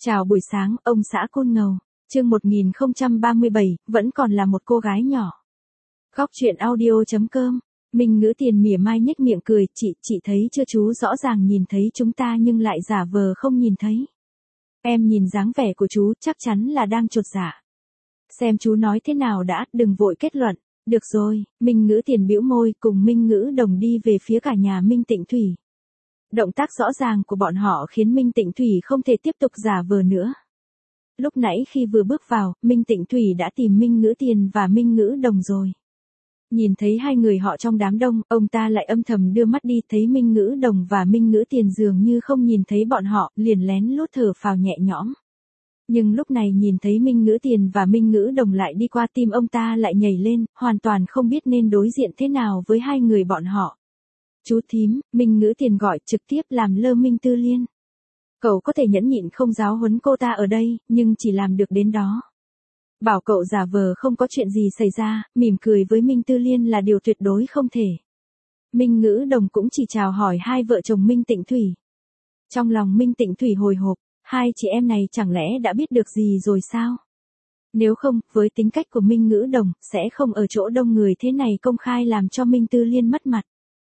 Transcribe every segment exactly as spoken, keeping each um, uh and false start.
Chào buổi sáng, ông xã Côn Ngầu. Chương một nghìn không trăm ba mươi bảy, vẫn còn là một cô gái nhỏ. Góc truyện audio chấm com. Minh Ngữ Tiền mỉa mai nhếch miệng cười, "Chị, chị thấy chưa, chú rõ ràng nhìn thấy chúng ta nhưng lại giả vờ không nhìn thấy. Em nhìn dáng vẻ của chú, chắc chắn là đang chột dạ. Xem chú nói thế nào đã, đừng vội kết luận." "Được rồi." Minh Ngữ Tiền bĩu môi, cùng Minh Ngữ Đồng đi về phía cả nhà Minh Tịnh Thủy. Động tác rõ ràng của bọn họ khiến Minh Tịnh Thủy không thể tiếp tục giả vờ nữa. Lúc nãy khi vừa bước vào, Minh Tịnh Thủy đã tìm Minh Ngữ Tiền và Minh Ngữ Đồng rồi. Nhìn thấy hai người họ trong đám đông, ông ta lại âm thầm đưa mắt đi, thấy Minh Ngữ Đồng và Minh Ngữ Tiền dường như không nhìn thấy bọn họ, liền lén lút thở phào nhẹ nhõm. Nhưng lúc này nhìn thấy Minh Ngữ Tiền và Minh Ngữ Đồng lại đi qua, tim ông ta lại nhảy lên, hoàn toàn không biết nên đối diện thế nào với hai người bọn họ. "Chú thím," Minh Ngữ Tiền gọi, trực tiếp làm lơ Minh Tư Liên. Cậu có thể nhẫn nhịn không giáo huấn cô ta ở đây, nhưng chỉ làm được đến đó. Bảo cậu giả vờ không có chuyện gì xảy ra, mỉm cười với Minh Tư Liên là điều tuyệt đối không thể. Minh Ngữ Đồng cũng chỉ chào hỏi hai vợ chồng Minh Tịnh Thủy. Trong lòng Minh Tịnh Thủy hồi hộp, hai chị em này chẳng lẽ đã biết được gì rồi sao? Nếu không, với tính cách của Minh Ngữ Đồng, sẽ không ở chỗ đông người thế này công khai làm cho Minh Tư Liên mất mặt.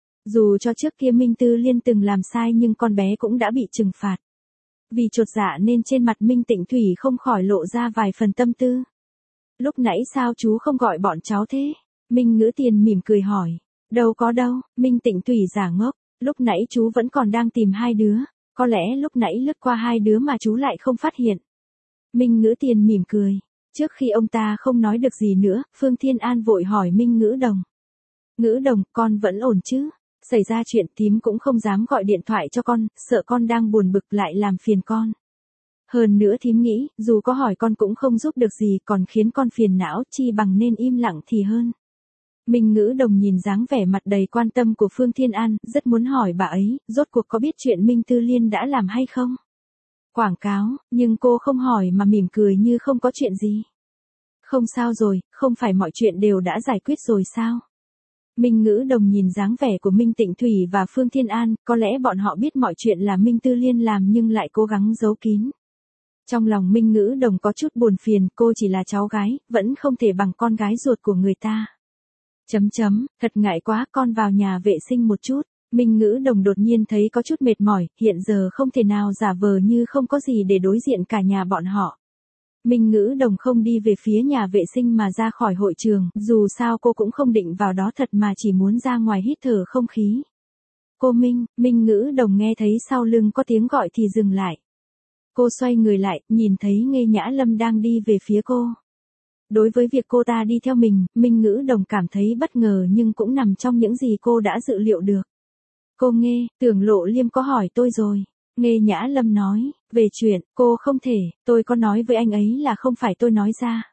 Dù cho trước kia Minh Tư Liên từng làm sai nhưng con bé cũng đã bị trừng phạt. Vì chột dạ nên trên mặt Minh Tịnh Thủy không khỏi lộ ra vài phần tâm tư. "Lúc nãy sao chú không gọi bọn cháu thế?" Minh Ngữ Tiền mỉm cười hỏi. "Đâu có đâu." Minh Tịnh Thủy giả ngốc. "Lúc nãy chú vẫn còn đang tìm hai đứa, có lẽ lúc nãy lướt qua hai đứa mà chú lại không phát hiện." Minh Ngữ Tiền mỉm cười. Trước khi ông ta không nói được gì nữa, Phương Thiên An vội hỏi Minh Ngữ Đồng. "Ngữ Đồng, con vẫn ổn chứ? Xảy ra chuyện thím cũng không dám gọi điện thoại cho con, sợ con đang buồn bực lại làm phiền con. Hơn nữa thím nghĩ, dù có hỏi con cũng không giúp được gì, còn khiến con phiền não, chi bằng nên im lặng thì hơn." Minh Ngữ Đồng nhìn dáng vẻ mặt đầy quan tâm của Phương Thiên An, rất muốn hỏi bà ấy, rốt cuộc có biết chuyện Minh Tư Liên đã làm hay không? Quảng cáo, nhưng cô không hỏi mà mỉm cười như không có chuyện gì. "Không sao rồi, không phải mọi chuyện đều đã giải quyết rồi sao?" Minh Ngữ Đồng nhìn dáng vẻ của Minh Tịnh Thủy và Phương Thiên An, có lẽ bọn họ biết mọi chuyện là Minh Tư Liên làm nhưng lại cố gắng giấu kín. Trong lòng Minh Ngữ Đồng có chút buồn phiền, cô chỉ là cháu gái, vẫn không thể bằng con gái ruột của người ta. Chấm chấm, thật ngại quá, con vào nhà vệ sinh một chút. Minh Ngữ Đồng đột nhiên thấy có chút mệt mỏi, hiện giờ không thể nào giả vờ như không có gì để đối diện cả nhà bọn họ. Minh Ngữ Đồng không đi về phía nhà vệ sinh mà ra khỏi hội trường, dù sao cô cũng không định vào đó thật mà chỉ muốn ra ngoài hít thở không khí. "Cô Minh." Minh Ngữ Đồng nghe thấy sau lưng có tiếng gọi thì dừng lại. Cô xoay người lại, nhìn thấy Nghê Nhã Lâm đang đi về phía cô. Đối với việc cô ta đi theo mình, Minh Ngữ Đồng cảm thấy bất ngờ nhưng cũng nằm trong những gì cô đã dự liệu được. "Cô Nghê, Tưởng Lộ Liêm có hỏi tôi rồi." Nghê Nhã Lâm nói. "Về chuyện, cô không thể, tôi có nói với anh ấy là không phải tôi nói ra.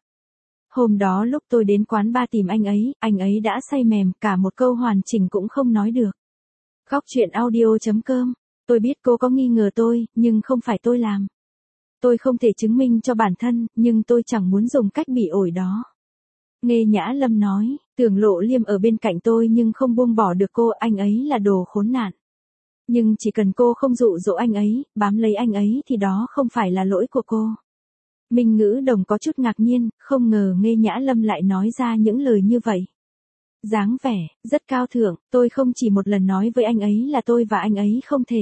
Hôm đó lúc tôi đến quán bar tìm anh ấy, anh ấy đã say mềm, cả một câu hoàn chỉnh cũng không nói được." Góc truyện audio chấm com. "Tôi biết cô có nghi ngờ tôi, nhưng không phải tôi làm. Tôi không thể chứng minh cho bản thân, nhưng tôi chẳng muốn dùng cách bị ổi đó." Nghê Nhã Lâm nói. "Tưởng Lộ Liêm ở bên cạnh tôi nhưng không buông bỏ được cô, anh ấy là đồ khốn nạn. Nhưng chỉ cần cô không dụ dỗ anh ấy, bám lấy anh ấy thì đó không phải là lỗi của cô." Minh Ngữ Đồng có chút ngạc nhiên, không ngờ Nghê Nhã Lâm lại nói ra những lời như vậy. Dáng vẻ, rất cao thượng, "Tôi không chỉ một lần nói với anh ấy là tôi và anh ấy không thể."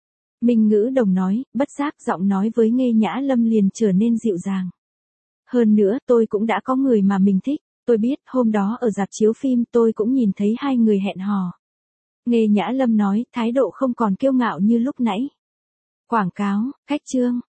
Minh Ngữ Đồng nói, bất giác giọng nói với Nghê Nhã Lâm liền trở nên dịu dàng. "Hơn nữa, tôi cũng đã có người mà mình thích, tôi biết, hôm đó ở rạp chiếu phim tôi cũng nhìn thấy hai người hẹn hò." Nghê Nhã Lâm nói, thái độ không còn kiêu ngạo như lúc nãy. "Quảng cáo, khách trương."